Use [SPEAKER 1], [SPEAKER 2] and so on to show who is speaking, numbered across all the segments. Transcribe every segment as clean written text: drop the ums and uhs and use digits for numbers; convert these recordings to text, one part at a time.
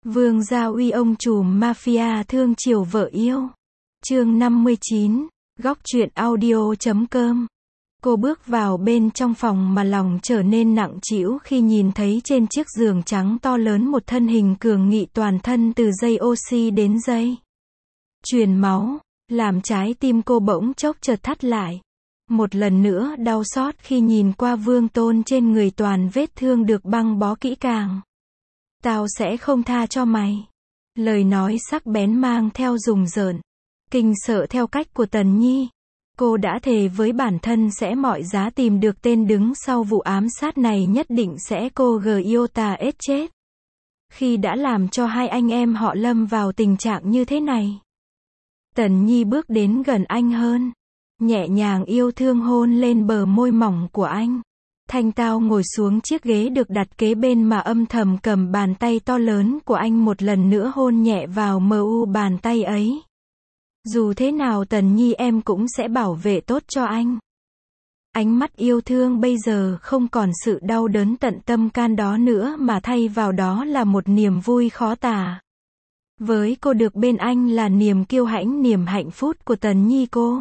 [SPEAKER 1] Vương Gia Uy ông trùm mafia thương chiều vợ yêu. Chương 59, góc truyện audio.com. Cô bước vào bên trong phòng mà lòng trở nên nặng trĩu khi nhìn thấy trên chiếc giường trắng to lớn một thân hình cường nghị toàn thân từ dây oxy đến dây truyền máu, làm trái tim cô bỗng chốc chợt thắt lại. Một lần nữa đau xót khi nhìn qua Vương Tôn trên người toàn vết thương được băng bó kỹ càng. Tao sẽ không tha cho mày. Lời nói sắc bén mang theo rùng rợn, kinh sợ theo cách của Tần Nhi. Cô đã thề với bản thân sẽ mọi giá tìm được tên đứng sau vụ ám sát này, nhất định sẽ cô Giota ết chết. Khi đã làm cho hai anh em họ lâm vào tình trạng như thế này. Tần Nhi bước đến gần anh hơn, nhẹ nhàng yêu thương hôn lên bờ môi mỏng của anh. Thanh Tao ngồi xuống chiếc ghế được đặt kế bên mà âm thầm cầm bàn tay to lớn của anh một lần nữa hôn nhẹ vào mu bàn tay ấy. Dù thế nào Tần Nhi em cũng sẽ bảo vệ tốt cho anh. Ánh mắt yêu thương bây giờ không còn sự đau đớn tận tâm can đó nữa mà thay vào đó là một niềm vui khó tả. Với cô được bên anh là niềm kiêu hãnh, niềm hạnh phúc của Tần Nhi cô.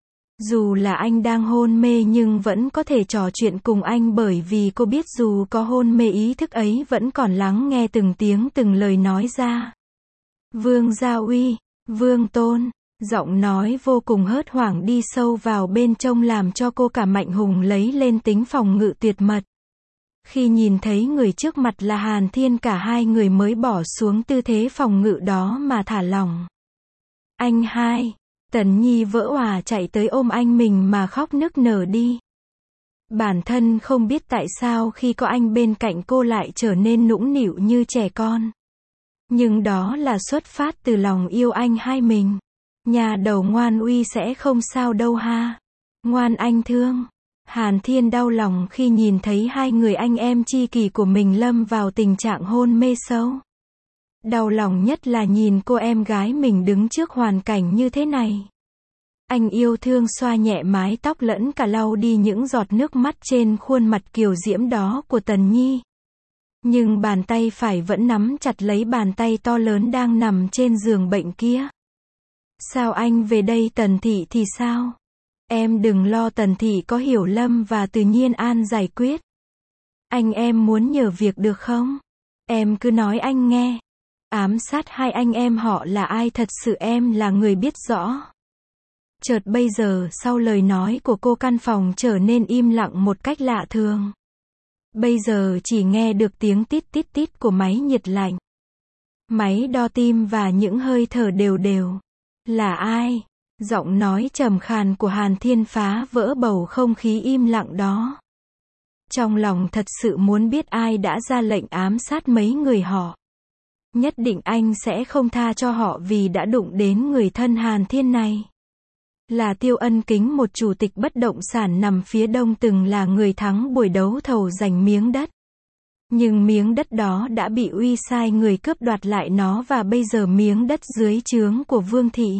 [SPEAKER 1] Dù là anh đang hôn mê nhưng vẫn có thể trò chuyện cùng anh, bởi vì cô biết dù có hôn mê ý thức ấy vẫn còn lắng nghe từng tiếng từng lời nói ra. Vương Gia Uy, Vương Tôn, giọng nói vô cùng hớt hoảng đi sâu vào bên trong làm cho cô cả mạnh hùng lấy lên tính phòng ngự tuyệt mật. Khi nhìn thấy người trước mặt là Hàn Thiên, cả hai người mới bỏ xuống tư thế phòng ngự đó mà thả lỏng. Anh hai. Tần Nhi vỡ òa chạy tới ôm anh mình mà khóc nức nở đi. Bản thân không biết tại sao khi có anh bên cạnh cô lại trở nên nũng nịu như trẻ con. Nhưng đó là xuất phát từ lòng yêu anh hai mình. Nhà đầu ngoan, Uy sẽ không sao đâu ha. Ngoan anh thương. Hàn Thiên đau lòng khi nhìn thấy hai người anh em tri kỷ của mình lâm vào tình trạng hôn mê sâu. Đau lòng nhất là nhìn cô em gái mình đứng trước hoàn cảnh như thế này. Anh yêu thương xoa nhẹ mái tóc lẫn cả lau đi những giọt nước mắt trên khuôn mặt kiều diễm đó của Tần Nhi. Nhưng bàn tay phải vẫn nắm chặt lấy bàn tay to lớn đang nằm trên giường bệnh kia. Sao anh về đây? Tần Thị thì sao? Em đừng lo, Tần Thị có Hiểu Lâm và Từ Nhiên An giải quyết. Anh em muốn nhờ việc được không? Em cứ nói anh nghe. Ám sát hai anh em họ là ai thật sự em là người biết rõ. Chợt bây giờ sau lời nói của cô, căn phòng trở nên im lặng một cách lạ thường. Bây giờ chỉ nghe được tiếng tít tít tít của máy nhiệt lạnh, máy đo tim và những hơi thở đều đều. Là ai? Giọng nói trầm khàn của Hàn Thiên phá vỡ bầu không khí im lặng đó. Trong lòng thật sự muốn biết ai đã ra lệnh ám sát mấy người họ. Nhất định anh sẽ không tha cho họ vì đã đụng đến người thân Hàn Thiên này. Là Tiêu Ân Kính, một chủ tịch bất động sản nằm phía đông, từng là người thắng buổi đấu thầu giành miếng đất. Nhưng miếng đất đó đã bị Uy sai người cướp đoạt lại nó, và bây giờ miếng đất dưới trướng của Vương Thị.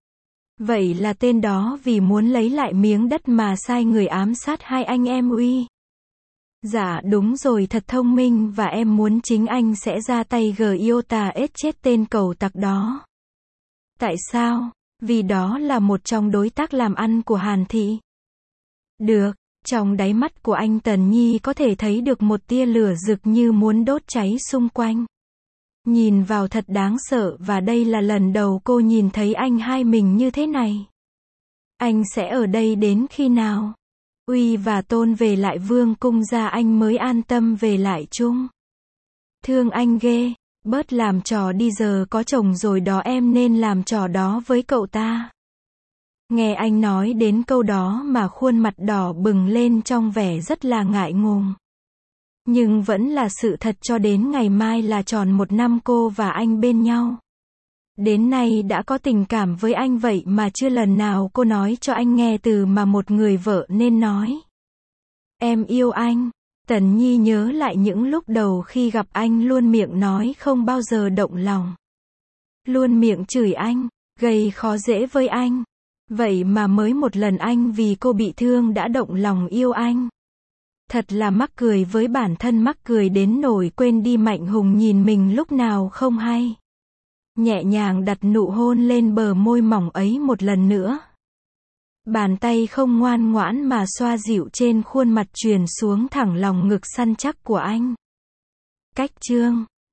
[SPEAKER 1] Vậy là tên đó vì muốn lấy lại miếng đất mà sai người ám sát hai anh em Uy. Dạ đúng rồi, thật thông minh, và em muốn chính anh sẽ ra tay Giota ết chết tên cẩu tặc đó. Tại sao? Vì đó là một trong đối tác làm ăn của Hàn Thị. Được, trong đáy mắt của anh Tần Nhi có thể thấy được một tia lửa rực như muốn đốt cháy xung quanh. Nhìn vào thật đáng sợ, và đây là lần đầu cô nhìn thấy anh hai mình như thế này. Anh sẽ ở đây đến khi nào? Uy và Tôn về lại Vương cung ra anh mới an tâm về lại chung. Thương anh ghê, bớt làm trò đi, giờ có chồng rồi đó, em nên làm trò đó với cậu ta. Nghe anh nói đến câu đó mà khuôn mặt đỏ bừng lên trong vẻ rất là ngại ngùng. Nhưng vẫn là sự thật, cho đến ngày mai là tròn 1 năm cô và anh bên nhau. Đến nay đã có tình cảm với anh, vậy mà chưa lần nào cô nói cho anh nghe từ mà một người vợ nên nói. Em yêu anh. Tần Nhi nhớ lại những lúc đầu khi gặp anh, luôn miệng nói không bao giờ động lòng. Luôn miệng chửi anh, gây khó dễ với anh. Vậy mà mới một lần anh vì cô bị thương đã động lòng yêu anh. Thật là mắc cười với bản thân, mắc cười đến nỗi quên đi Mạnh Hùng nhìn mình lúc nào không hay. Nhẹ nhàng đặt nụ hôn lên bờ môi mỏng ấy một lần nữa. Bàn tay không ngoan ngoãn mà xoa dịu trên khuôn mặt truyền xuống thẳng lòng ngực săn chắc của anh. Cách chương